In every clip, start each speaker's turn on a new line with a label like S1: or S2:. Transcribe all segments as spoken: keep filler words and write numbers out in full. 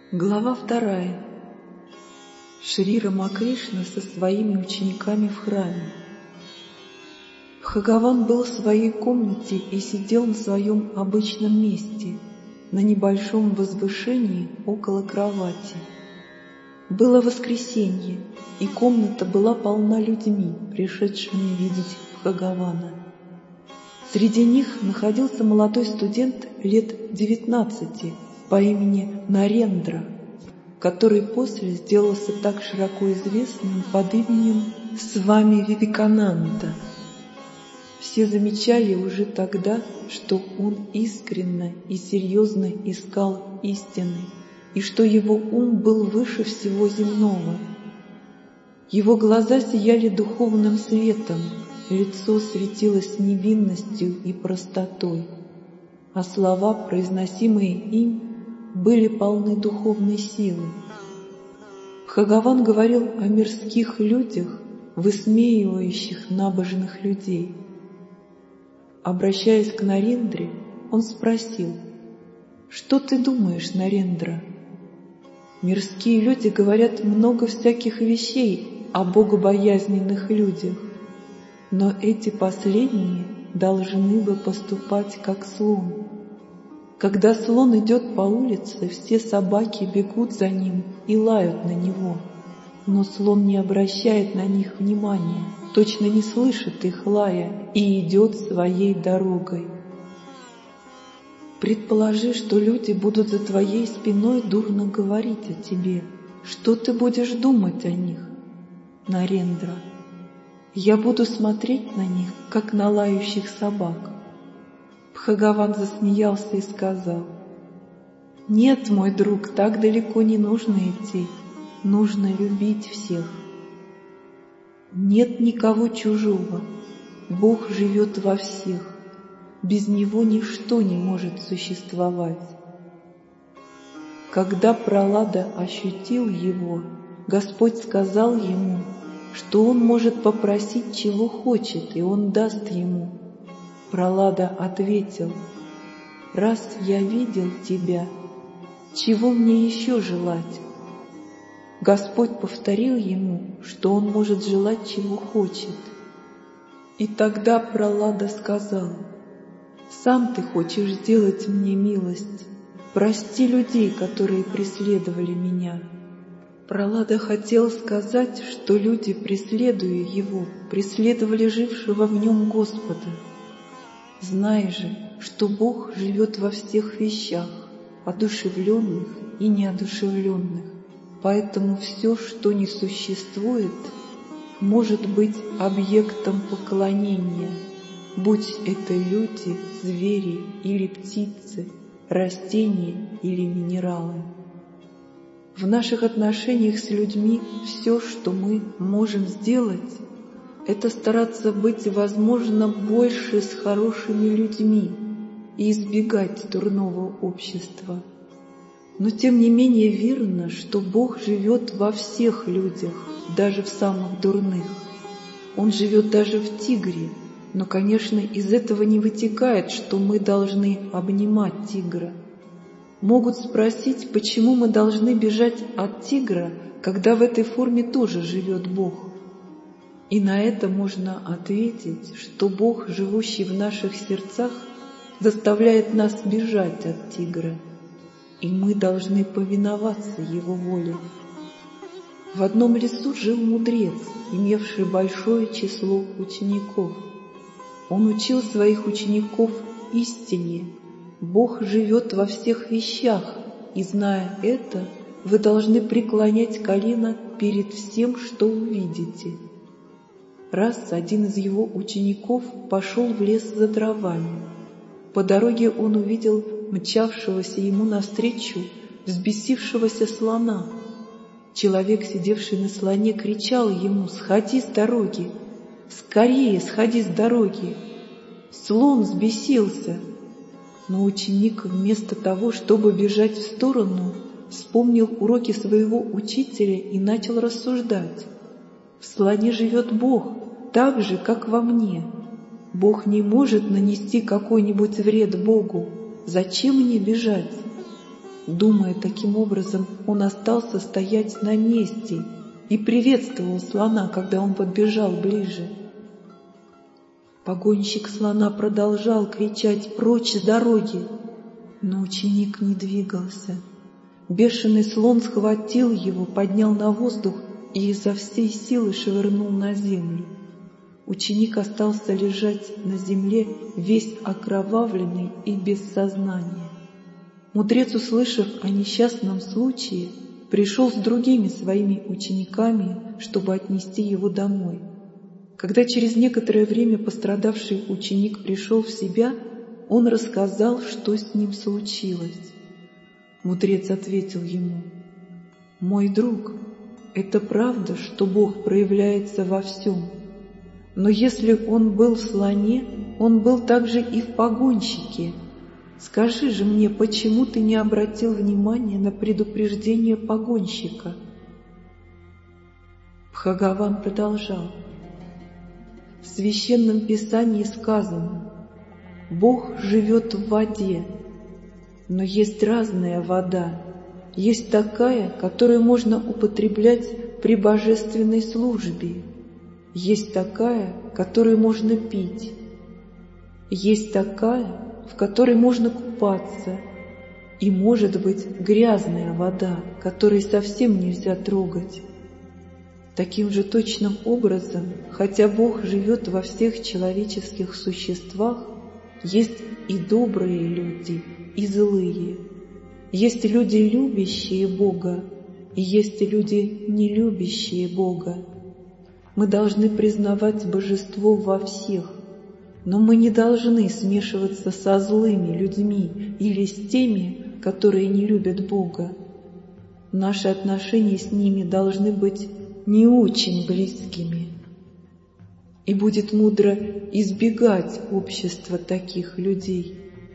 S1: Глава вторая. Шри Рамакришна со своими учениками в храме. Бхагаван был в своей комнате и сидел на своем обычном месте, на небольшом возвышении около кровати. Было воскресенье, и комната была полна людьми, пришедшими видеть Бхагавана. Среди них находился молодой студент лет девятнадцати по имени Нарендра, который после сделался так широко известным под именем Свами Вивекананда. Все замечали уже тогда, что он искренне и серьезно искал истины, и что его ум был выше всего земного. Его глаза сияли духовным светом, лицо светилось невинностью и простотой, а слова, произносимые им, были полны духовной силы. Бхагаван говорил о мирских людях, высмеивающих набожных людей. Обращаясь к Нарендре, он спросил: «Что ты думаешь, Нарендра? Мирские люди говорят много всяких вещей о богобоязненных людях, но эти последние должны бы поступать как слон. Когда слон идет по улице, все собаки бегут за ним и лают на него, но слон не обращает на них внимания, точно не слышит их лая и идет своей дорогой. Предположи, что люди будут за твоей спиной дурно говорить о тебе. Что ты будешь думать о них, Нарендра? Я буду смотреть на них, как на лающих собак». Бхагаван засмеялся и сказал: «Нет, мой друг, так далеко не нужно идти. Нужно любить всех. Нет никого чужого. Бог живет во всех. Без Него ничто не может существовать». Когда Пралада ощутил Его, Господь сказал ему, что он может попросить, чего хочет, и Он даст ему. Пралада ответил: «Раз я видел тебя, чего мне еще желать?» Господь повторил ему, что он может желать, чего хочет. И тогда Пралада сказал: «Сам ты хочешь сделать мне милость, прости людей, которые преследовали меня». Пралада хотел сказать, что люди, преследуя его, преследовали жившего в нем Господа. Знай же, что Бог живет во всех вещах, одушевленных и неодушевленных, поэтому все, что не существует, может быть объектом поклонения, будь это люди, звери или птицы, растения или минералы. В наших отношениях с людьми все, что мы можем сделать, это стараться быть, возможно, больше с хорошими людьми и избегать дурного общества. Но тем не менее верно, что Бог живет во всех людях, даже в самых дурных. Он живет даже в тигре, но, конечно, из этого не вытекает, что мы должны обнимать тигра. Могут спросить, почему мы должны бежать от тигра, когда в этой форме тоже живет Бог. И на это можно ответить, что Бог, живущий в наших сердцах, заставляет нас бежать от тигра, и мы должны повиноваться Его воле. В одном лесу жил мудрец, имевший большое число учеников. Он учил своих учеников истине. Бог живет во всех вещах, и, зная это, вы должны преклонять колено перед всем, что увидите. Раз один из его учеников пошел в лес за дровами. По дороге он увидел мчавшегося ему навстречу взбесившегося слона. Человек, сидевший на слоне, кричал ему: «Сходи с дороги! Скорее сходи с дороги!» Слон взбесился. Но ученик, вместо того, чтобы бежать в сторону, вспомнил уроки своего учителя и начал рассуждать. В слоне живет Бог, так же, как во мне. Бог не может нанести какой-нибудь вред Богу. Зачем мне бежать? Думая таким образом, он остался стоять на месте и приветствовал слона, когда он подбежал ближе. Погонщик слона продолжал кричать «Прочь с дороги!», но ученик не двигался. Бешеный слон схватил его, поднял на воздух и изо всей силы швырнул на землю. Ученик остался лежать на земле, весь окровавленный и без сознания. Мудрец, услышав о несчастном случае, пришел с другими своими учениками, чтобы отнести его домой. Когда через некоторое время пострадавший ученик пришел в себя, он рассказал, что с ним случилось. Мудрец ответил ему: «Мой друг, это правда, что Бог проявляется во всем. Но если Он был в слоне, Он был также и в погонщике. Скажи же мне, почему ты не обратил внимания на предупреждение погонщика?» Бхагаван продолжал: «В Священном Писании сказано: Бог живет в воде, но есть разная вода. Есть такая, которую можно употреблять при божественной службе. Есть такая, которую можно пить. Есть такая, в которой можно купаться. И может быть грязная вода, которой совсем нельзя трогать. Таким же точным образом, хотя Бог живет во всех человеческих существах, есть и добрые люди, и злые. Есть люди, любящие Бога, и есть люди, не любящие Бога. Мы должны признавать божество во всех, но мы не должны смешиваться со злыми людьми или с теми, которые не любят Бога. Наши отношения с ними должны быть не очень близкими. И будет мудро избегать общества таких людей.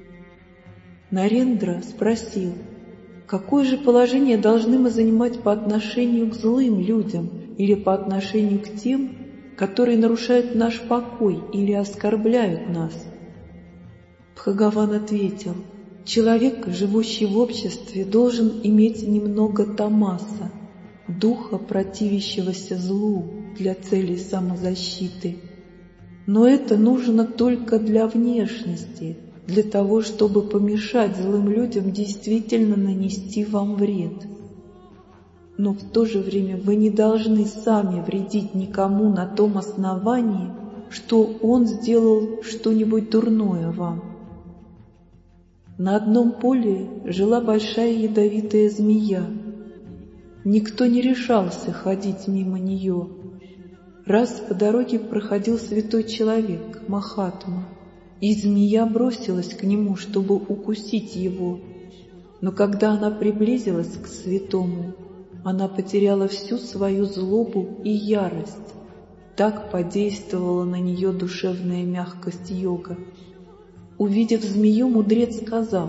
S1: Нарендра спросил: какое же положение должны мы занимать по отношению к злым людям или по отношению к тем, которые нарушают наш покой или оскорбляют нас? Бхагаван ответил: человек, живущий в обществе, должен иметь немного тамаса, духа, противящегося злу, для целей самозащиты. Но это нужно только для внешности, для того, чтобы помешать злым людям действительно нанести вам вред. Но в то же время вы не должны сами вредить никому на том основании, что он сделал что-нибудь дурное вам. На одном поле жила большая ядовитая змея. Никто не решался ходить мимо нее. Раз по дороге проходил святой человек, Махатма, и змея бросилась к нему, чтобы укусить его. Но когда она приблизилась к святому, она потеряла всю свою злобу и ярость. Так подействовала на нее душевная мягкость йога. Увидев змею, мудрец сказал: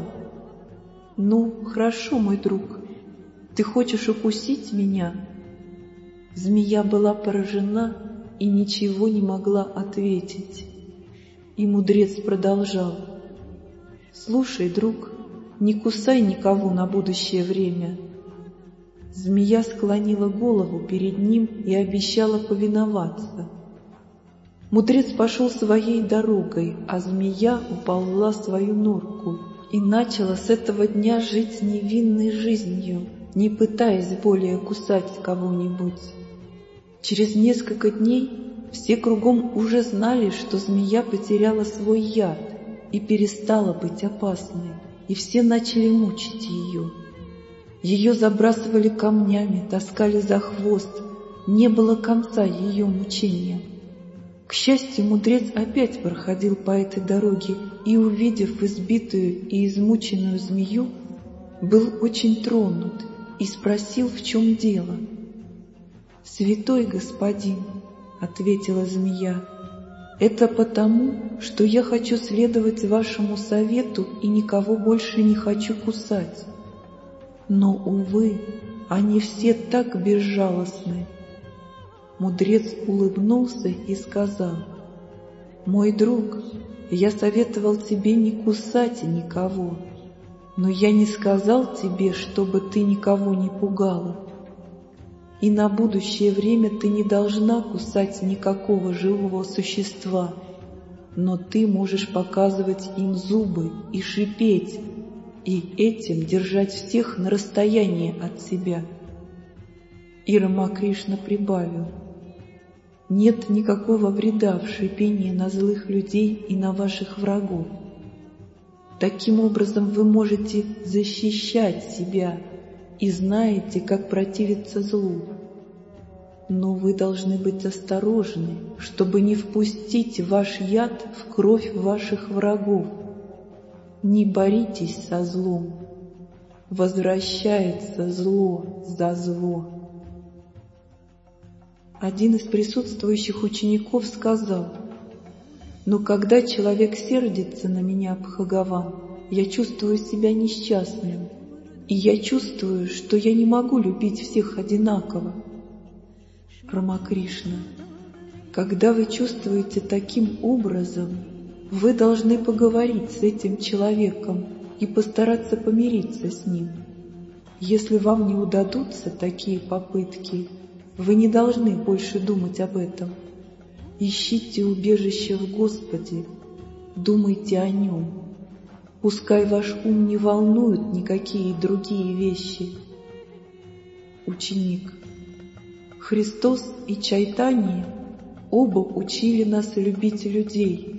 S1: «Ну, хорошо, мой друг, ты хочешь укусить меня?» Змея была поражена и ничего не могла ответить. И мудрец продолжал: «Слушай, друг, не кусай никого на будущее время». Змея склонила голову перед ним и обещала повиноваться. Мудрец пошел своей дорогой, а змея уползла в свою норку и начала с этого дня жить невинной жизнью, не пытаясь более кусать кого-нибудь. Через несколько дней все кругом уже знали, что змея потеряла свой яд и перестала быть опасной, и все начали мучить ее. Ее забрасывали камнями, таскали за хвост, не было конца ее мучениям. К счастью, мудрец опять проходил по этой дороге и, увидев избитую и измученную змею, был очень тронут и спросил, в чем дело. «Святой господин», — ответила змея, — «это потому, что я хочу следовать вашему совету и никого больше не хочу кусать. Но, увы, они все так безжалостны». Мудрец улыбнулся и сказал: «Мой друг, я советовал тебе не кусать никого. Но я не сказал тебе, чтобы ты никого не пугала. И на будущее время ты не должна кусать никакого живого существа, но ты можешь показывать им зубы и шипеть, и этим держать всех на расстоянии от себя. И Рамакришна прибавил: нет никакого вреда в шипении на злых людей и на ваших врагов. Таким образом вы можете защищать себя и знаете, как противиться злу. Но вы должны быть осторожны, чтобы не впустить ваш яд в кровь ваших врагов. Не боритесь со злом. Возвращается зло за зло. Один из присутствующих учеников сказал: но когда человек сердится на меня, Бхагаван, я чувствую себя несчастным, и я чувствую, что я не могу любить всех одинаково. Рамакришна: когда вы чувствуете таким образом, вы должны поговорить с этим человеком и постараться помириться с ним. Если вам не удадутся такие попытки, вы не должны больше думать об этом. Ищите убежище в Господе, думайте о Нем. Пускай ваш ум не волнуют никакие другие вещи. Ученик: Христос и Чайтанья оба учили нас любить людей.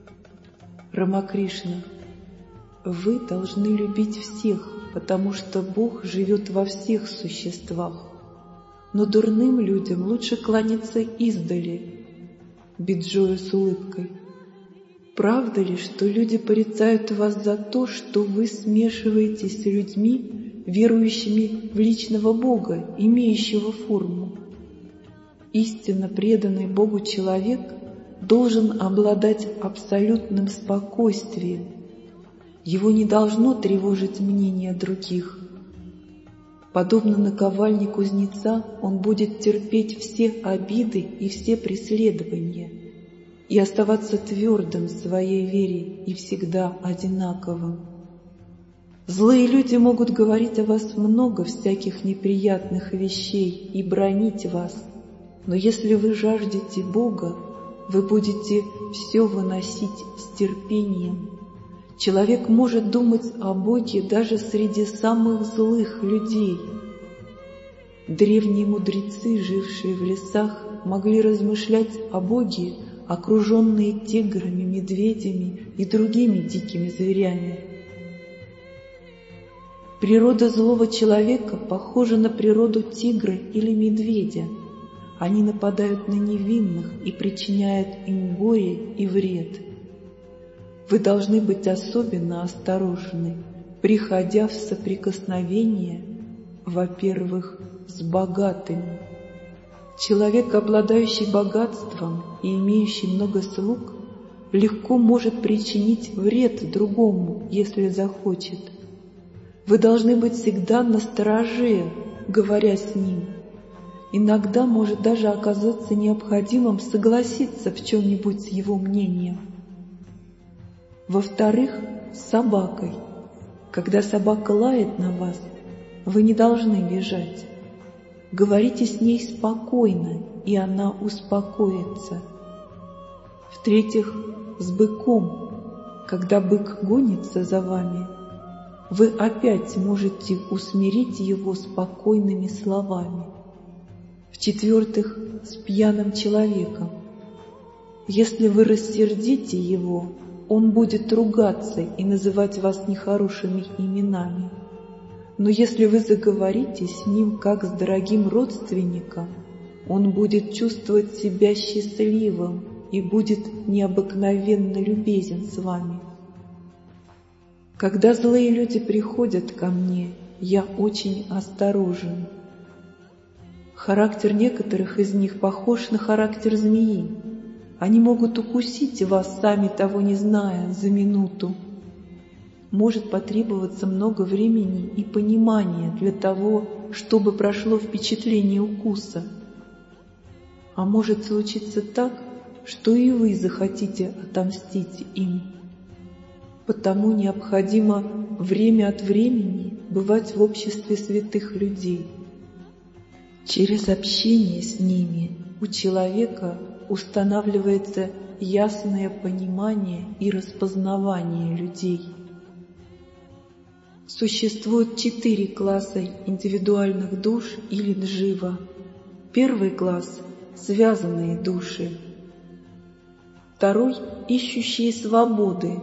S1: Рамакришна: вы должны любить всех, потому что Бог живет во всех существах. Но дурным людям лучше кланяться издали. Биджоя с улыбкой: правда ли, что люди порицают вас за то, что вы смешиваетесь с людьми, верующими в личного Бога, имеющего форму? Истинно преданный Богу человек должен обладать абсолютным спокойствием. Его не должно тревожить мнение других. Подобно наковальне кузнеца, он будет терпеть все обиды и все преследования и оставаться твердым в своей вере и всегда одинаковым. Злые люди могут говорить о вас много всяких неприятных вещей и бранить вас, но если вы жаждете Бога, вы будете все выносить с терпением. Человек может думать о Боге даже среди самых злых людей. Древние мудрецы, жившие в лесах, могли размышлять о Боге, окруженные тиграми, медведями и другими дикими зверями. Природа злого человека похожа на природу тигра или медведя. Они нападают на невинных и причиняют им горе и вред. Вы должны быть особенно осторожны, приходя в соприкосновение, во-первых, с богатыми. Человек, обладающий богатством и имеющий много слуг, легко может причинить вред другому, если захочет. Вы должны быть всегда настороже, говоря с ним. Иногда может даже оказаться необходимым согласиться в чем-нибудь с его мнением. Во-вторых, с собакой. Когда собака лает на вас, вы не должны бежать. Говорите с ней спокойно, и она успокоится. В-третьих, с быком. Когда бык гонится за вами, вы опять можете усмирить его спокойными словами. В-четвертых, с пьяным человеком. Если вы рассердите его, он будет ругаться и называть вас нехорошими именами. Но если вы заговорите с ним как с дорогим родственником, он будет чувствовать себя счастливым и будет необыкновенно любезен с вами. Когда злые люди приходят ко мне, я очень осторожен. Характер некоторых из них похож на характер змеи. Они могут укусить вас, сами того не зная, за минуту. Может потребоваться много времени и понимания для того, чтобы прошло впечатление укуса. А может случиться так, что и вы захотите отомстить им. Потому необходимо время от времени бывать в обществе святых людей. Через общение с ними у человека устанавливается ясное понимание и распознавание людей. Существует четыре класса индивидуальных душ или джива. Первый класс — связанные души. Второй — ищущие свободы.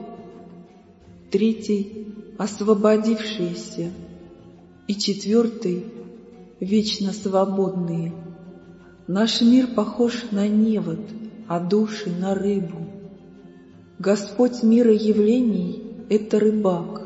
S1: Третий — освободившиеся. И четвертый — вечно свободные. Наш мир похож на невод, а души — на рыбу. Господь мира явлений — это рыбак.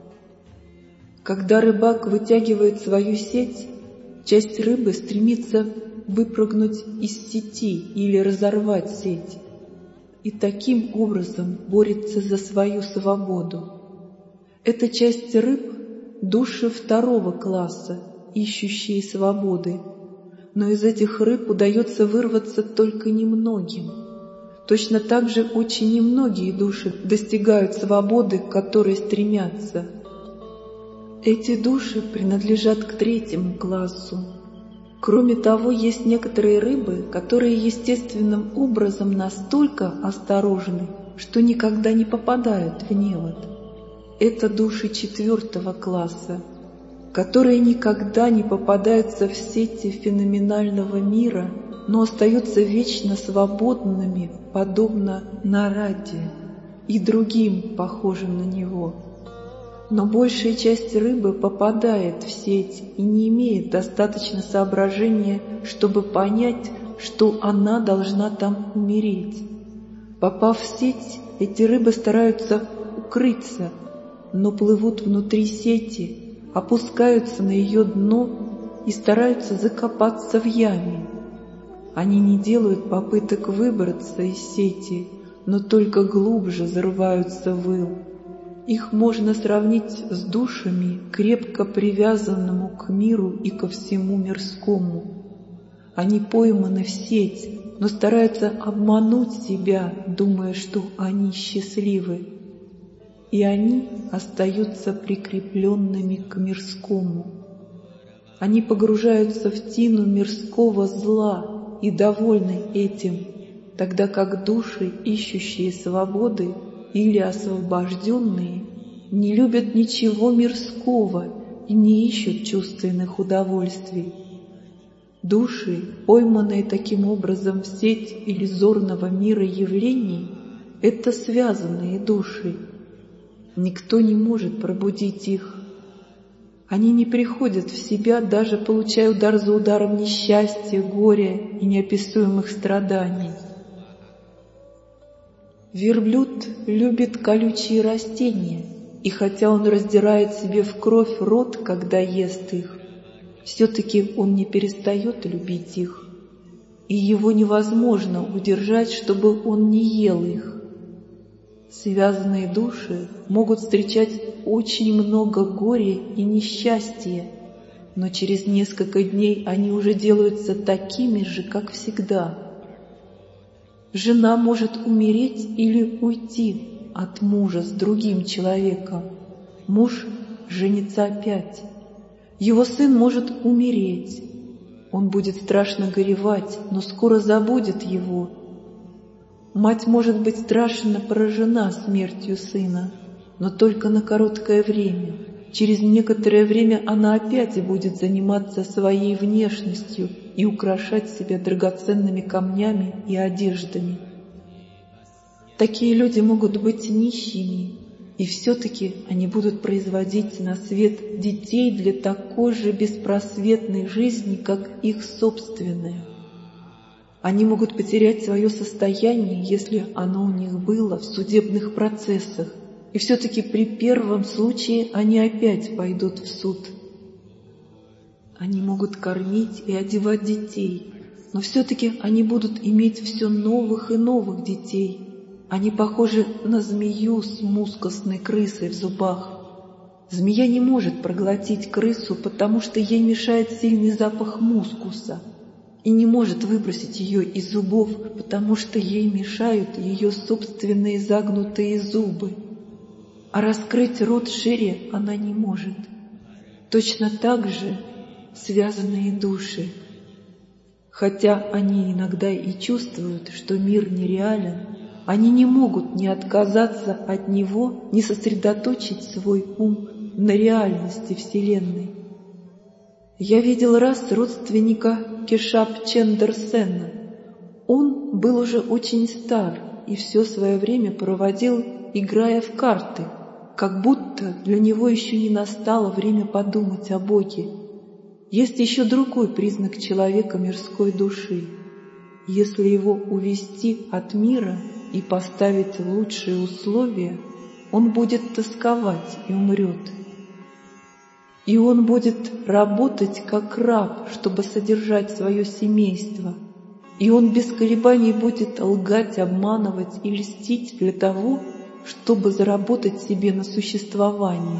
S1: Когда рыбак вытягивает свою сеть, часть рыбы стремится выпрыгнуть из сети или разорвать сеть, и таким образом борется за свою свободу. Эта часть рыб — души второго класса, ищущие свободы, но из этих рыб удается вырваться только немногим. Точно так же очень немногие души достигают свободы, к которой стремятся. Эти души принадлежат к третьему классу. Кроме того, есть некоторые рыбы, которые естественным образом настолько осторожны, что никогда не попадают в невод. Это души четвертого класса, которые никогда не попадаются в сети феноменального мира, но остаются вечно свободными, подобно Нараде и другим, похожим на него. Но большая часть рыбы попадает в сеть и не имеет достаточно соображения, чтобы понять, что она должна там умереть. Попав в сеть, эти рыбы стараются укрыться, но плывут внутри сети, опускаются на ее дно и стараются закопаться в яме. Они не делают попыток выбраться из сети, но только глубже зарываются в ил. Их можно сравнить с душами, крепко привязанному к миру и ко всему мирскому. Они пойманы в сеть, но стараются обмануть себя, думая, что они счастливы. И они остаются прикрепленными к мирскому. Они погружаются в тину мирского зла и довольны этим, тогда как души, ищущие свободы или освобожденные, не любят ничего мирского и не ищут чувственных удовольствий. Души, пойманные таким образом в сеть иллюзорного мира явлений, — это связанные души. Никто не может пробудить их. Они не приходят в себя, даже получая удар за ударом несчастья, горя и неописуемых страданий. Верблюд любит колючие растения, и хотя он раздирает себе в кровь рот, когда ест их, все-таки он не перестает любить их, и его невозможно удержать, чтобы он не ел их. Связанные души могут встречать очень много горя и несчастья, но через несколько дней они уже делаются такими же, как всегда. Жена может умереть или уйти от мужа с другим человеком. Муж женится опять. Его сын может умереть. Он будет страшно горевать, но скоро забудет его. Мать может быть страшно поражена смертью сына, но только на короткое время. Через некоторое время она опять будет заниматься своей внешностью и украшать себя драгоценными камнями и одеждами. Такие люди могут быть нищими, и все-таки они будут производить на свет детей для такой же беспросветной жизни, как их собственная. Они могут потерять свое состояние, если оно у них было в судебных процессах, и все-таки при первом случае они опять пойдут в суд. Они могут кормить и одевать детей, но все-таки они будут иметь все новых и новых детей. Они похожи на змею с мускусной крысой в зубах. Змея не может проглотить крысу, потому что ей мешает сильный запах мускуса, и не может выбросить ее из зубов, потому что ей мешают ее собственные загнутые зубы. а раскрыть рот шире она не может. Точно так же связанные души. Хотя они иногда и чувствуют, что мир нереален, они не могут ни отказаться от него, ни сосредоточить свой ум на реальности Вселенной. Я видел раз родственника Кешап-Чендер Сена. Он был уже очень стар и все свое время проводил, играя в карты, как будто для него еще не настало время подумать о Боге. Есть еще другой признак человека мирской души. Если его увести от мира и поставить в лучшие условия, он будет тосковать и умрет. И он будет работать как раб, чтобы содержать свое семейство. И он без колебаний будет лгать, обманывать и льстить для того, чтобы заработать себе на существование.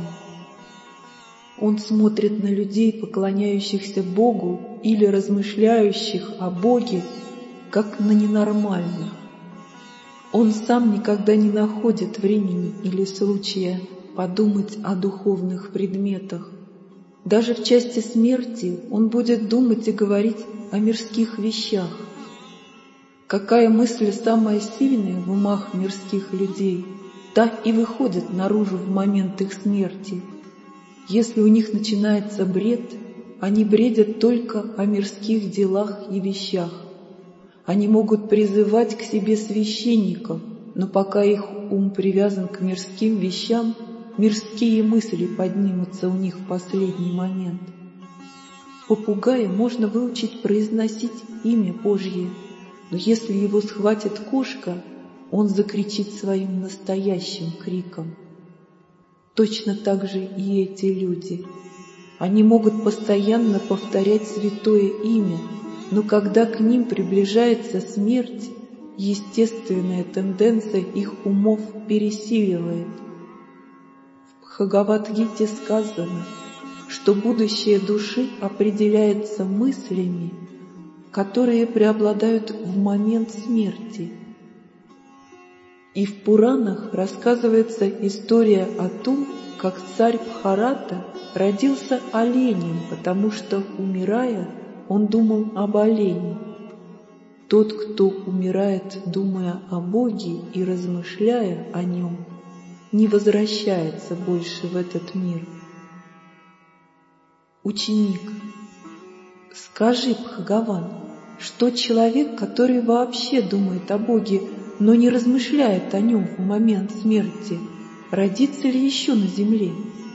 S1: Он смотрит на людей, поклоняющихся Богу или размышляющих о Боге, как на ненормальных. Он сам никогда не находит времени или случая подумать о духовных предметах. Даже в части смерти он будет думать и говорить о мирских вещах. Какая мысль самая сильная в умах мирских людей, та и выходит наружу в момент их смерти. Если у них начинается бред, они бредят только о мирских делах и вещах. Они могут призывать к себе священников, но пока их ум привязан к мирским вещам, мирские мысли поднимутся у них в последний момент. Попугая можно выучить произносить имя Божье, но если его схватит кошка, он закричит своим настоящим криком. Точно так же и эти люди. Они могут постоянно повторять святое имя, но когда к ним приближается смерть, естественная тенденция их умов пересиливает. В Бхагавад-гите сказано, что будущее души определяется мыслями, которые преобладают в момент смерти. И в Пуранах рассказывается история о том, как царь Бхарата родился оленем, потому что, умирая, он думал об олене. Тот, кто умирает, думая о Боге и размышляя о нем, не возвращается больше в этот мир. Ученик: скажи, Бхагаван, что человек, который вообще думает о Боге, но не размышляет о нем в момент смерти, родится ли еще на земле?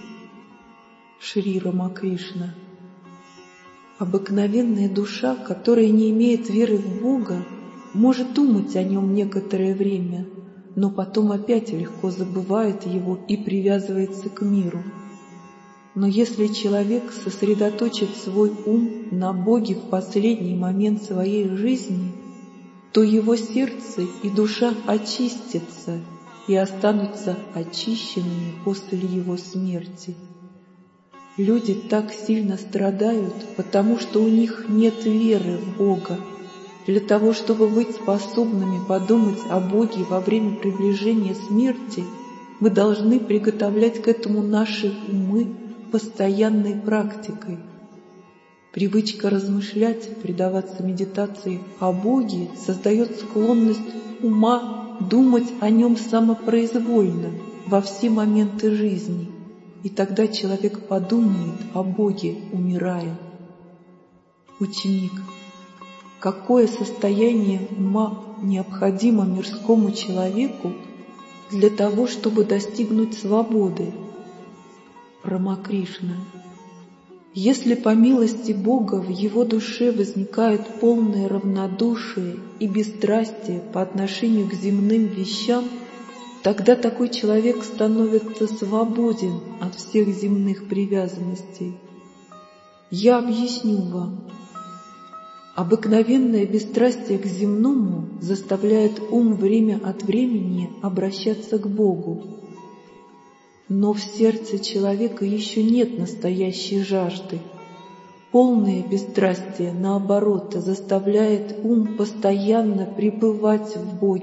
S1: Шри Рамакришна: обыкновенная душа, которая не имеет веры в Бога, может думать о нем некоторое время, но потом опять легко забывает его и привязывается к миру. Но если человек сосредоточит свой ум на Боге в последний момент своей жизни, то его сердце и душа очистятся и останутся очищенными после его смерти. Люди так сильно страдают, потому что у них нет веры в Бога. Для того, чтобы быть способными подумать о Боге во время приближения смерти, мы должны приготовлять к этому наши умы постоянной практикой. Привычка размышлять, предаваться медитации о Боге создает склонность ума думать о нем самопроизвольно во все моменты жизни, и тогда человек подумает о Боге, умирая. Ученик: какое состояние ума необходимо мирскому человеку для того, чтобы достигнуть свободы? Рамакришна: если по милости Бога в его душе возникает полное равнодушие и бесстрастие по отношению к земным вещам, тогда такой человек становится свободен от всех земных привязанностей. Я объясню вам. Обыкновенное бесстрастие к земному заставляет ум время от времени обращаться к Богу. Но в сердце человека еще нет настоящей жажды. Полное бесстрастие, наоборот, заставляет ум постоянно пребывать в Боге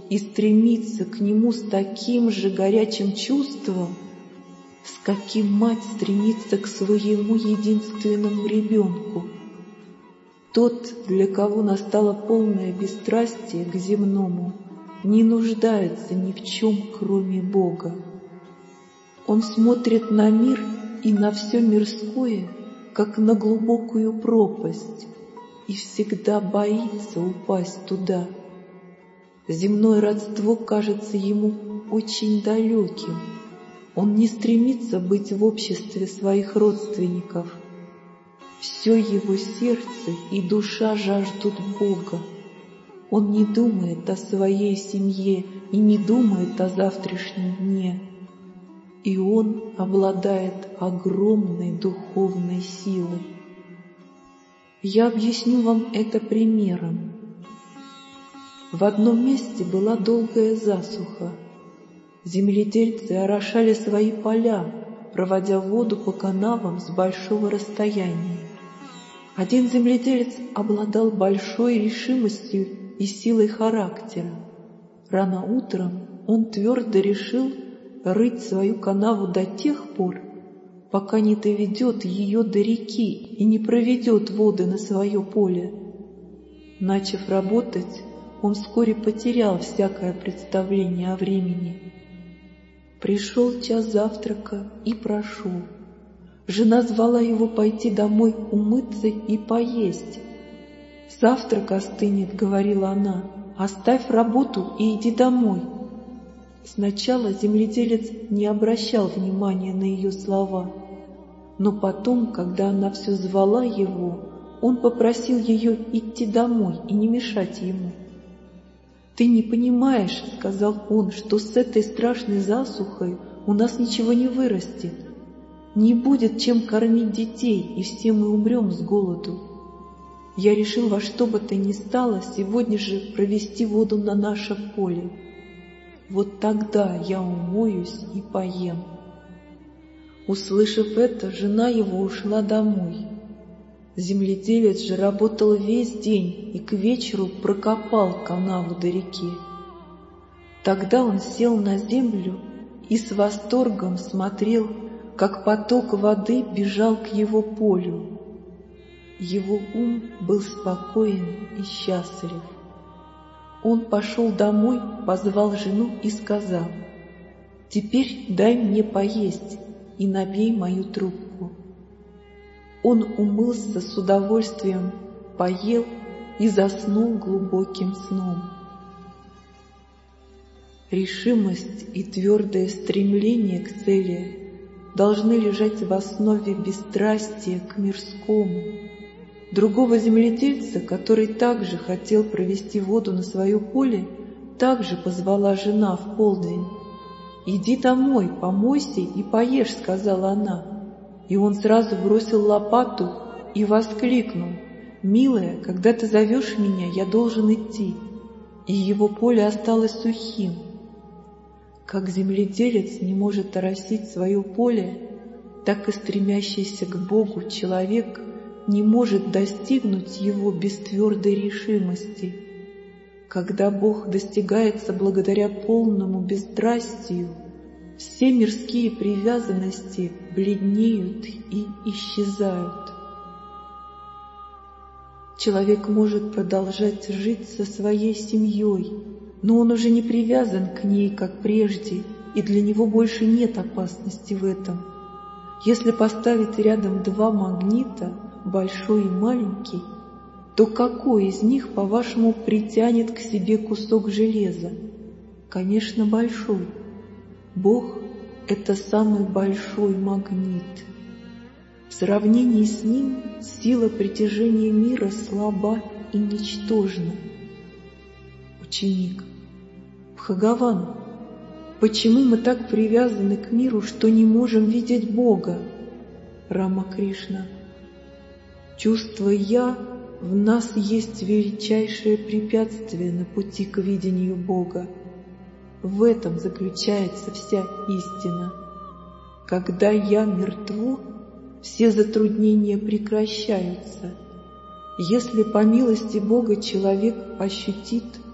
S1: и стремится к Нему с таким же горячим чувством, с каким мать стремится к своему единственному ребенку. Тот, для кого настало полное бесстрастие к земному, не нуждается ни в чем, кроме Бога. Он смотрит на мир и на все мирское, как на глубокую пропасть, и всегда боится упасть туда. Земное родство кажется ему очень далеким. Он не стремится быть в обществе своих родственников. Все его сердце и душа жаждут Бога. Он не думает о своей семье и не думает о завтрашнем дне. И он обладает огромной духовной силой. Я объясню вам это примером. В одном месте была долгая засуха. Земледельцы орошали свои поля, проводя воду по канавам с большого расстояния. Один земледелец обладал большой решимостью и силой характера. Рано утром он твердо решил рыть свою канаву до тех пор, пока не доведет ее до реки и не проведет воды на свое поле. Начав работать, он вскоре потерял всякое представление о времени. Пришел час завтрака и прошел. Жена звала его пойти домой умыться и поесть. «Завтрак остынет», — говорила она, — «оставь работу и иди домой». Сначала земледелец не обращал внимания на ее слова, но потом, когда она все звала его, он попросил ее идти домой и не мешать ему. «Ты не понимаешь, — сказал он, — что с этой страшной засухой у нас ничего не вырастет. Не будет чем кормить детей, и все мы умрем с голоду. Я решил во что бы то ни стало сегодня же провести воду на наше поле. Вот тогда я умоюсь и поем». Услышав это, жена его ушла домой. Земледелец же работал весь день и к вечеру прокопал канаву до реки. Тогда он сел на землю и с восторгом смотрел, как поток воды бежал к его полю. Его ум был спокоен и счастлив. Он пошел домой, позвал жену и сказал: «Теперь дай мне поесть и набей мою трубку». Он умылся с удовольствием, поел и заснул глубоким сном. Решимость и твердое стремление к цели должны лежать в основе бесстрастия к мирскому. Другого земледельца, который также хотел провести воду на свое поле, также позвала жена в полдень. «Иди домой, помойся и поешь», — сказала она. И он сразу бросил лопату и воскликнул: «Милая, когда ты зовешь меня, я должен идти». И его поле осталось сухим. Как земледелец не может оросить свое поле, так и стремящийся к Богу человек не может достигнуть его без твердой решимости. Когда Бог достигается благодаря полному бесстрастию, все мирские привязанности бледнеют и исчезают. Человек может продолжать жить со своей семьей, но он уже не привязан к ней, как прежде, и для него больше нет опасности в этом. Если поставить рядом два магнита, большой и маленький, то какой из них, по-вашему, притянет к себе кусок железа? Конечно, большой. Бог — это самый большой магнит. В сравнении с Ним сила притяжения мира слаба и ничтожна. Ученик: Бхагаван, почему мы так привязаны к миру, что не можем видеть Бога? Рамакришна: чувство «я» в нас есть величайшее препятствие на пути к видению Бога. В этом заключается вся истина. Когда «я» мертво, все затруднения прекращаются. Если по милости Бога человек ощутит,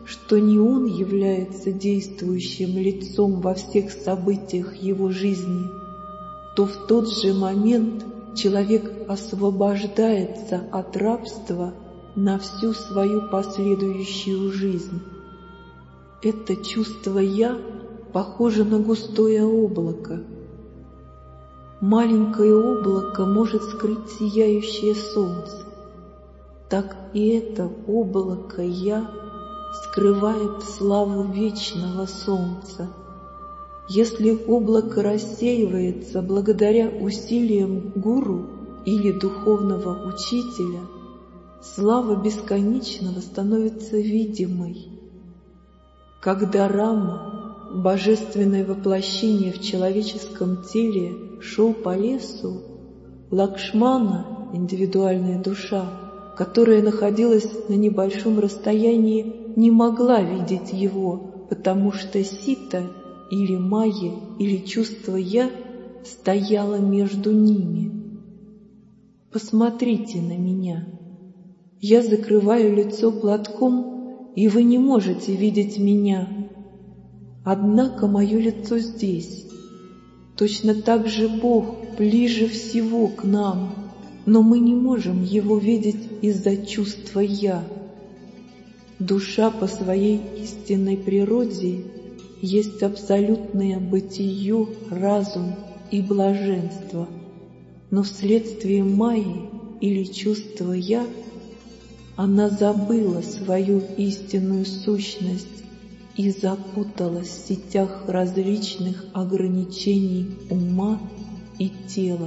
S1: что не он является действующим лицом во всех событиях его жизни, то в тот же момент человек освобождается от рабства на всю свою последующую жизнь. Это чувство «я» похоже на густое облако. Маленькое облако может скрыть сияющее солнце. Так и это облако «я» скрывает славу вечного солнца. Если облако рассеивается благодаря усилиям гуру или духовного учителя, слава бесконечного становится видимой. Когда Рама, божественное воплощение в человеческом теле, шел по лесу, Лакшмана, индивидуальная душа, которая находилась на небольшом расстоянии, не могла видеть его, потому что Сита или Майя или чувство «я» стояло между ними. Посмотрите на меня. Я закрываю лицо платком, и вы не можете видеть меня. Однако мое лицо здесь. Точно так же Бог ближе всего к нам, но мы не можем Его видеть из-за чувства «я». Душа по своей истинной природе есть абсолютное бытие, разум и блаженство, но вследствие майи или чувства «я» она забыла свою истинную сущность и запуталась в сетях различных ограничений ума и тела.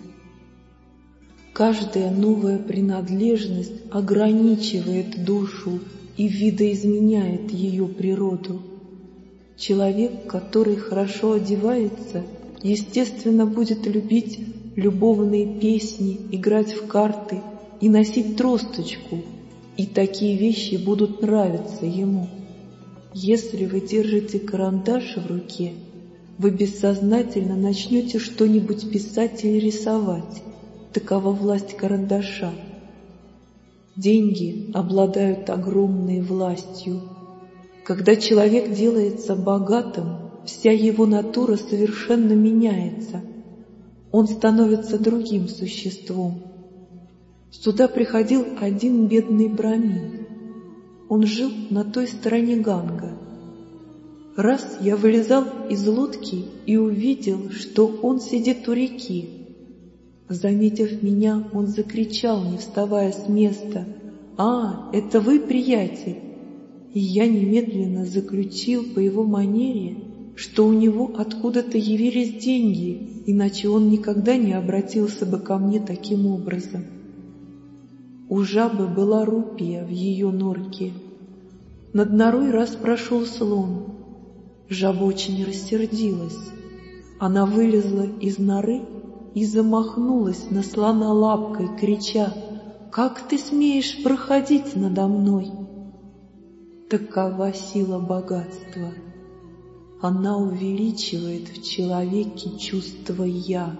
S1: Каждая новая принадлежность ограничивает душу и видоизменяет ее природу. Человек, который хорошо одевается, естественно, будет любить любовные песни, играть в карты и носить тросточку, и такие вещи будут нравиться ему. Если вы держите карандаш в руке, вы бессознательно начнете что-нибудь писать или рисовать. Такова власть карандаша. Деньги обладают огромной властью. Когда человек делается богатым, вся его натура совершенно меняется. Он становится другим существом. Сюда приходил один бедный брамин. Он жил на той стороне Ганга. Раз я вылезал из лодки и увидел, что он сидит у реки. Заметив меня, он закричал, не вставая с места: «А, это вы, приятель?» И я немедленно заключил по его манере, что у него откуда-то явились деньги, иначе он никогда не обратился бы ко мне таким образом. У жабы была рупия в ее норке. Над норой раз прошел слон. Жаба очень рассердилась. Она вылезла из норы и замахнулась на слона лапкой, крича: «Как ты смеешь проходить надо мной?» Такова сила богатства. Она увеличивает в человеке чувство «я».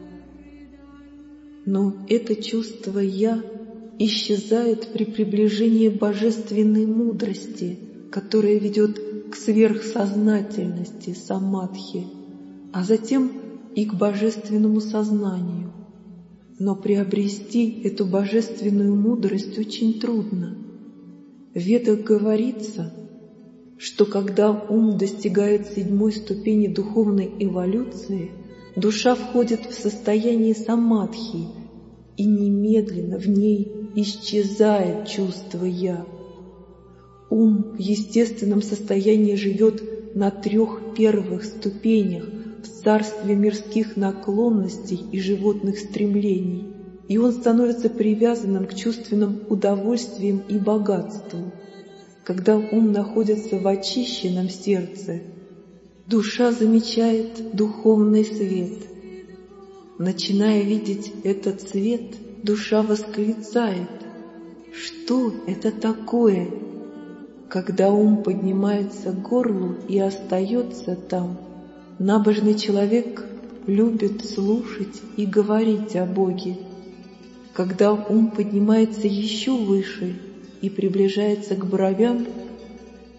S1: Но это чувство «я» исчезает при приближении божественной мудрости, которая ведет к сверхсознательности самадхи, а затем и к божественному сознанию. Но приобрести эту божественную мудрость очень трудно. В Ведах говорится, что когда ум достигает седьмой ступени духовной эволюции, душа входит в состояние самадхи, и немедленно в ней исчезает чувство «я». Ум в естественном состоянии живет на трех первых ступенях в царстве мирских наклонностей и животных стремлений, и он становится привязанным к чувственным удовольствиям и богатству. Когда ум находится в очищенном сердце, душа замечает духовный свет. Начиная видеть этот свет, душа восклицает: «Что это такое?» Когда ум поднимается к горлу и остается там, набожный человек любит слушать и говорить о Боге. Когда ум поднимается еще выше и приближается к бровям,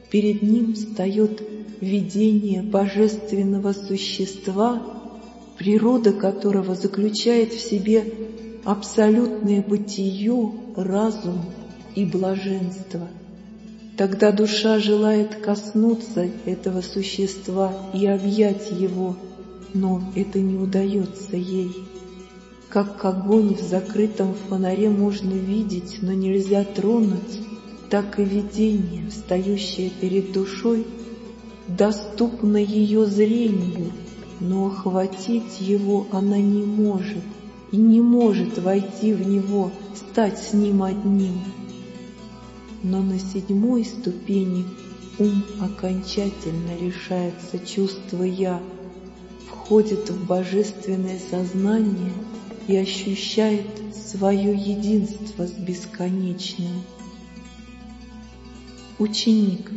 S1: перед ним встает видение божественного существа, природа которого заключает в себе абсолютное бытие, разум и блаженство. Тогда душа желает коснуться этого существа и объять его, но это не удается ей. Как огонь в закрытом фонаре можно видеть, но нельзя тронуть, так и видение, встающее перед душой, доступно ее зрению, но охватить его она не может и не может войти в него, стать с ним одним. Но на седьмой ступени ум окончательно лишается чувства «я», входит в божественное сознание и ощущает свое единство с бесконечным. Ученик: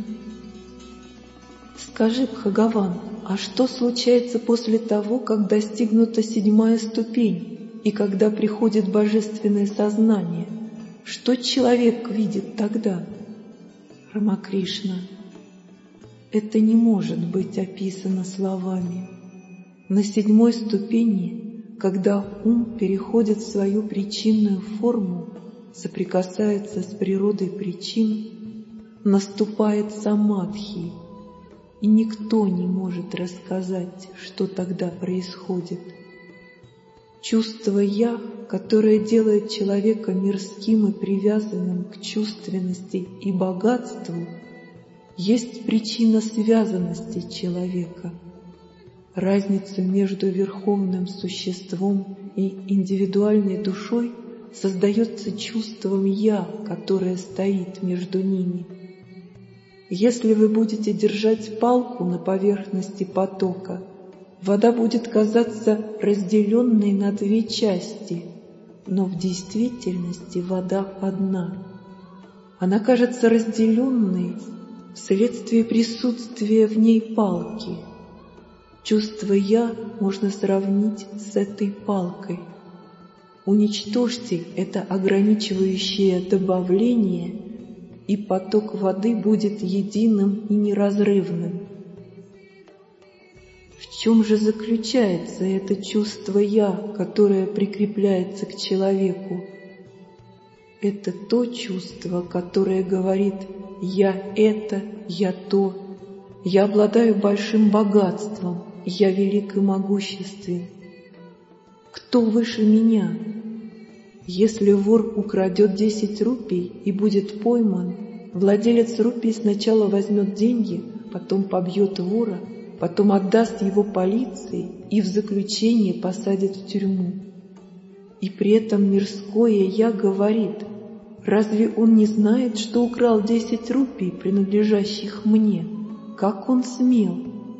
S1: скажи, Бхагаван, а что случается после того, как достигнута седьмая ступень и когда приходит божественное сознание? Что человек видит тогда? Рамакришна: это не может быть описано словами. На седьмой ступени, когда ум переходит в свою причинную форму, соприкасается с природой причин, наступает самадхи, и никто не может рассказать, что тогда происходит. Чувство «я», которое делает человека мирским и привязанным к чувственности и богатству, есть причина связанности человека. Разницу между верховным существом и индивидуальной душой создается чувством «я», которое стоит между ними. Если вы будете держать палку на поверхности потока, вода будет казаться разделенной на две части, но в действительности вода одна. Она кажется разделенной вследствие присутствия в ней палки. Чувство «я» можно сравнить с этой палкой. Уничтожьте это ограничивающее добавление, и поток воды будет единым и неразрывным. В чем же заключается это чувство «я», которое прикрепляется к человеку? Это то чувство, которое говорит «я это, я то, я обладаю большим богатством, я велик и могуществен. Кто выше меня?» Если вор украдет десять рупий и будет пойман, владелец рупий сначала возьмет деньги, потом побьет вора, потом отдаст его полиции и в заключение посадит в тюрьму. И при этом мирское «я» говорит: разве он не знает, что украл десять рупий, принадлежащих мне? Как он смел?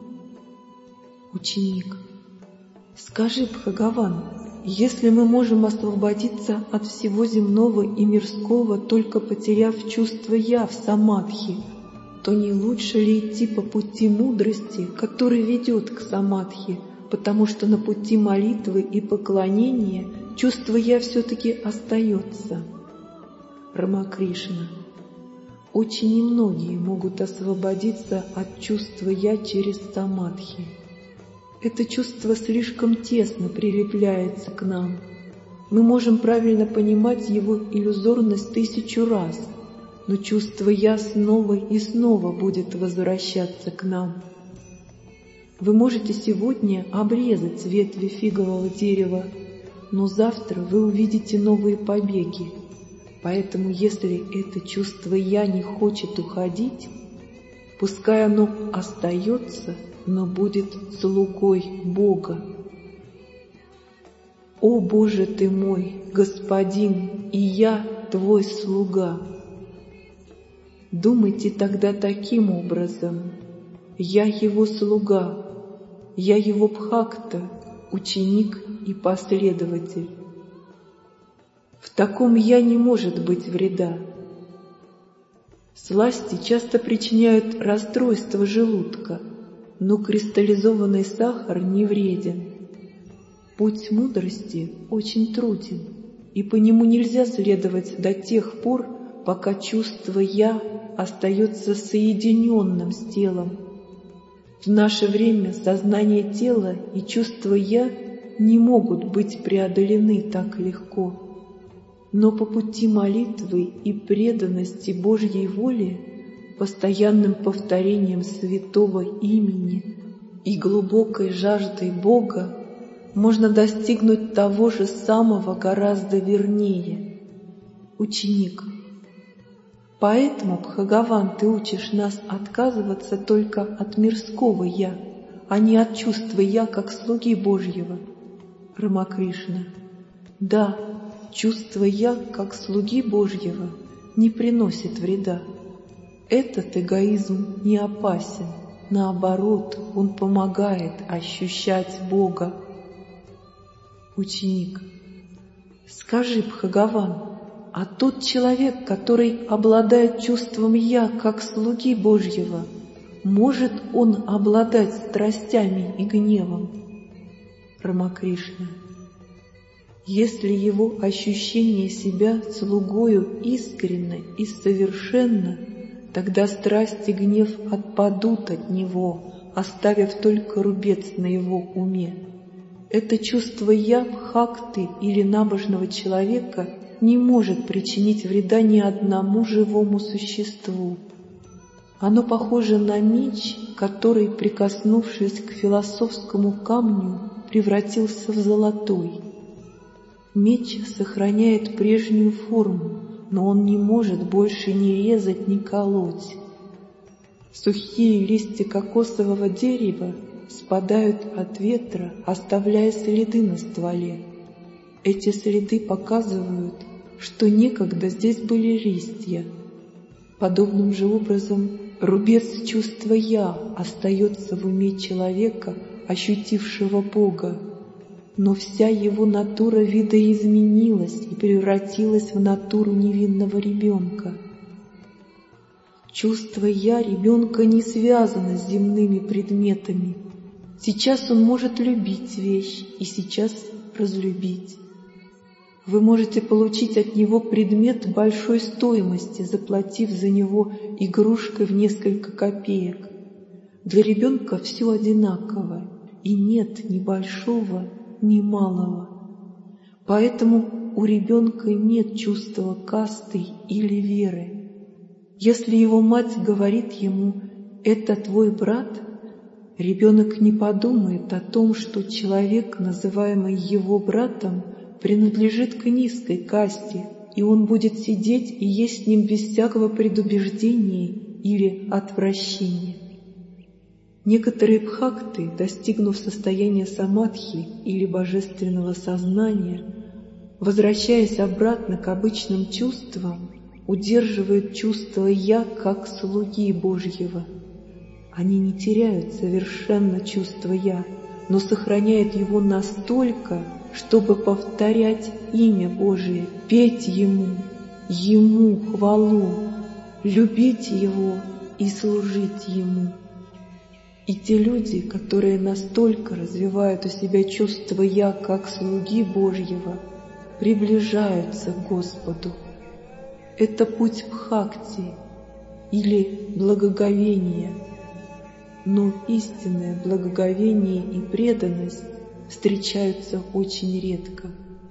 S1: Ученик: скажи, Бхагаван, если мы можем освободиться от всего земного и мирского, только потеряв чувство «я» в самадхи, то не лучше ли идти по пути мудрости, который ведет к самадхи, потому что на пути молитвы и поклонения чувство «я» все-таки остается? Рамакришна: очень немногие могут освободиться от чувства «я» через самадхи. Это чувство слишком тесно прилепляется к нам. Мы можем правильно понимать его иллюзорность тысячу раз, но чувство «я» снова и снова будет возвращаться к нам. Вы можете сегодня обрезать ветви фигового дерева, но завтра вы увидите новые побеги. Поэтому если это чувство «я» не хочет уходить, пускай оно остается, но будет слугой Бога. О Боже ты мой, Господин, и я твой слуга. Думайте тогда таким образом: я его слуга, я его бхакта, ученик и последователь. В таком «я» не может быть вреда. Сласти часто причиняют расстройство желудка, но кристаллизованный сахар не вреден. Путь мудрости очень труден, и по нему нельзя следовать до тех пор, пока чувство «я» остается соединенным с телом. В наше время сознание тела и чувство «я» не могут быть преодолены так легко. Но по пути молитвы и преданности Божьей воле, постоянным повторением святого имени и глубокой жаждой Бога можно достигнуть того же самого гораздо вернее. Ученик. Поэтому, Бхагаван, ты учишь нас отказываться только от мирского «я», а не от чувства «я» как слуги Божьего. Рамакришна. Да, чувство «я» как слуги Божьего не приносит вреда. Этот эгоизм не опасен, наоборот, он помогает ощущать Бога. Ученик. Скажи, Бхагаван, а тот человек, который обладает чувством «я» как слуги Божьего, может он обладать страстями и гневом? Рамакришна. Если его ощущение себя слугою искренно и совершенно, тогда страсть и гнев отпадут от него, оставив только рубец на его уме. Это чувство «я» бхакты или набожного человека не может причинить вреда ни одному живому существу. Оно похоже на меч, который, прикоснувшись к философскому камню, превратился в золотой. Меч сохраняет прежнюю форму, но он не может больше ни резать, ни колоть. Сухие листья кокосового дерева спадают от ветра, оставляя следы на стволе. Эти следы показывают, что некогда здесь были листья. Подобным же образом рубец чувства «я» остается в уме человека, ощутившего Бога, но вся его натура видоизменилась и превратилась в натуру невинного ребенка. Чувство «я» ребенка не связано с земными предметами. Сейчас он может любить вещь и сейчас разлюбить. Вы можете получить от него предмет большой стоимости, заплатив за него игрушкой в несколько копеек. Для ребенка все одинаково, и нет ни большого, ни малого. Поэтому у ребенка нет чувства касты или веры. Если его мать говорит ему «это твой брат», ребенок не подумает о том, что человек, называемый его братом, принадлежит к низкой касте, и он будет сидеть и есть с ним без всякого предубеждения или отвращения. Некоторые бхакты, достигнув состояния самадхи или божественного сознания, возвращаясь обратно к обычным чувствам, удерживают чувство «я» как слуги Божьего. Они не теряют совершенно чувство «я», но сохраняют его настолько, чтобы повторять имя Божие, петь Ему, Ему хвалу, любить Его и служить Ему. И те люди, которые настолько развивают у себя чувство «я» как слуги Божьего, приближаются к Господу. Это путь бхакти или благоговения, но истинное благоговение и преданность встречаются очень редко.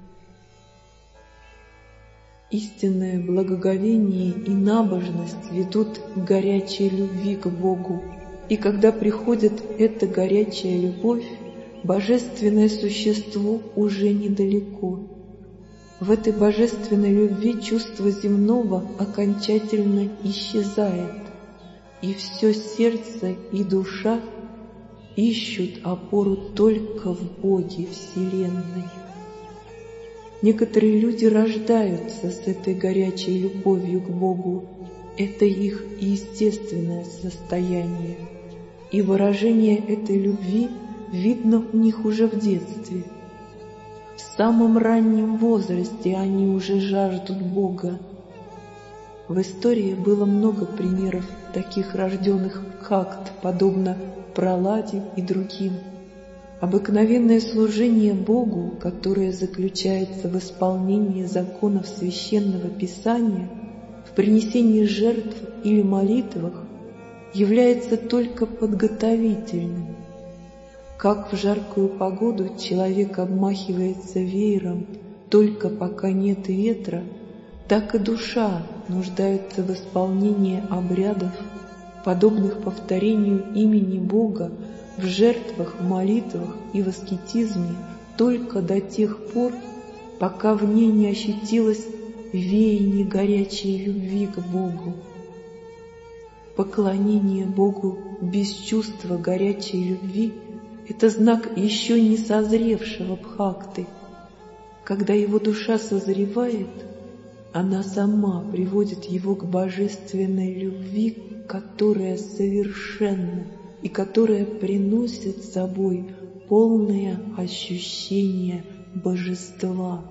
S1: Истинное благоговение и набожность ведут к горячей любви к Богу, и когда приходит эта горячая любовь, божественное существо уже недалеко. В этой божественной любви чувство земного окончательно исчезает, и все сердце и душа ищут опору только в Боге Вселенной. Некоторые люди рождаются с этой горячей любовью к Богу. Это их естественное состояние, и выражение этой любви видно у них уже в детстве. В самом раннем возрасте они уже жаждут Бога. В истории было много примеров таких рожденных бхакт, подобно Праладе и другим. Обыкновенное служение Богу, которое заключается в исполнении законов Священного Писания, в принесении жертв или молитвах является только подготовительным. Как в жаркую погоду человек обмахивается веером только пока нет ветра, так и душа нуждается в исполнении обрядов, подобных повторению имени Бога в жертвах, в молитвах и в аскетизме только до тех пор, пока в ней не ощутилось веяние горячей любви к Богу. Поклонение Богу без чувства горячей любви — это знак еще не созревшего бхакти. Когда его душа созревает, она сама приводит его к божественной любви, которая совершенна и которая приносит с собой полное ощущение божества.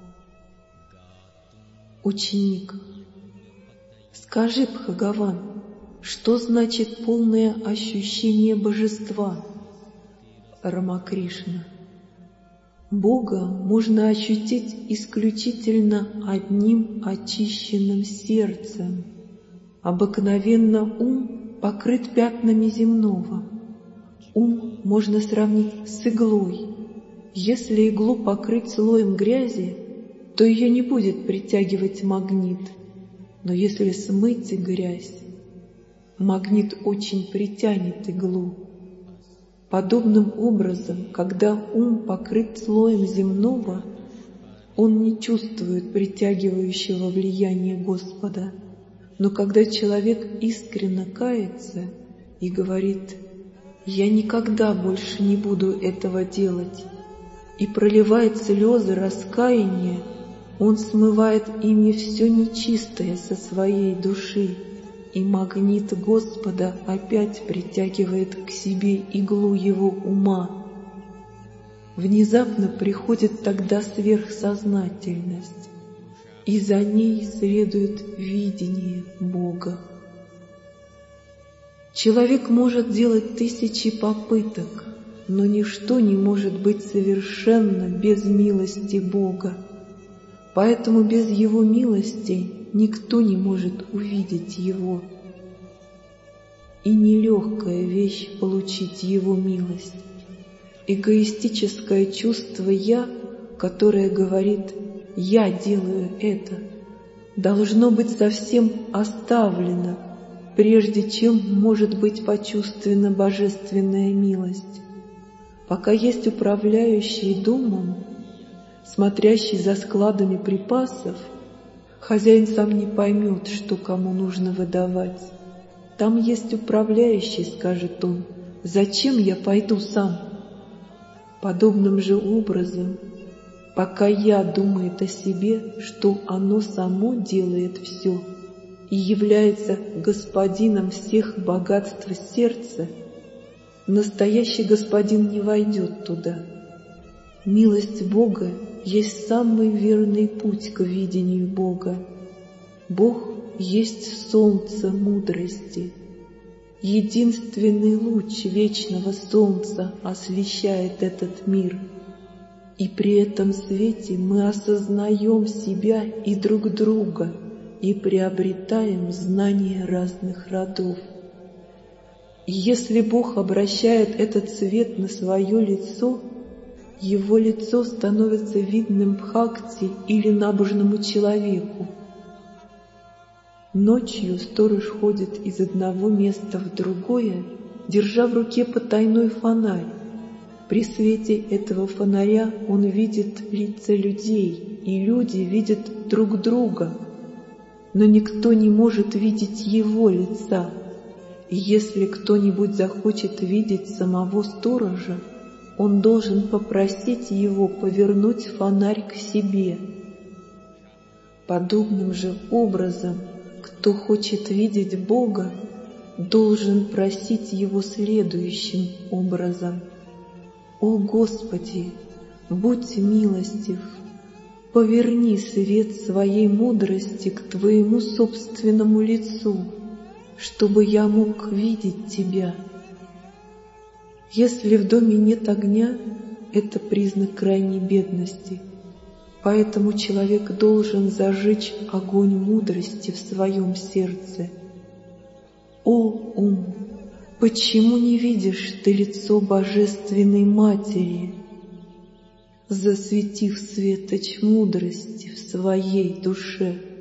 S1: Ученик: скажи, Бхагаван, что значит полное ощущение божества? Рамакришна: Бога можно ощутить исключительно одним очищенным сердцем. Обыкновенно ум покрыт пятнами земного. Ум можно сравнить с иглой. Если иглу покрыть слоем грязи, то ее не будет притягивать магнит. Но если смыть грязь, магнит очень притянет иглу. Подобным образом, когда ум покрыт слоем земного, он не чувствует притягивающего влияния Господа. Но когда человек искренне кается и говорит: «Я никогда больше не буду этого делать», и проливает слезы раскаяния, он смывает ими все нечистое со своей души, и магнит Господа опять притягивает к себе иглу его ума. Внезапно приходит тогда сверхсознательность, и за ней следует видение Бога. Человек может делать тысячи попыток, но ничто не может быть совершенно без милости Бога. Поэтому без Его милости никто не может увидеть Его. И нелегкая вещь получить Его милость. Эгоистическое чувство «я», которое говорит «я делаю это», должно быть совсем оставлено, прежде чем может быть почувствована божественная милость. Пока есть управляющий домом, смотрящий за складами припасов, хозяин сам не поймет, что кому нужно выдавать. Там есть управляющий, скажет он, зачем я пойду сам? Подобным же образом, пока я думает о себе, что оно само делает все и является господином всех богатств сердца, настоящий господин не войдет туда. Милость Бога есть самый верный путь к видению Бога. Бог есть солнце мудрости. Единственный луч вечного солнца освещает этот мир. И при этом свете мы осознаем себя и друг друга и приобретаем знания разных родов. И если Бог обращает этот свет на свое лицо, его лицо становится видным бхакти или набожному человеку. Ночью сторож ходит из одного места в другое, держа в руке потайной фонарь. При свете этого фонаря он видит лица людей, и люди видят друг друга, но никто не может видеть его лица. И если кто-нибудь захочет видеть самого сторожа, он должен попросить его повернуть фонарь к себе. Подобным же образом, кто хочет видеть Бога, должен просить Его следующим образом: «О Господи, будь милостив, поверни свет своей мудрости к Твоему собственному лицу, чтобы я мог видеть Тебя». Если в доме нет огня, это признак крайней бедности. поэтому человек должен зажечь огонь мудрости в своем сердце. О, ум, почему не видишь ты лицо Божественной Матери, засветив светоч мудрости в своей душе?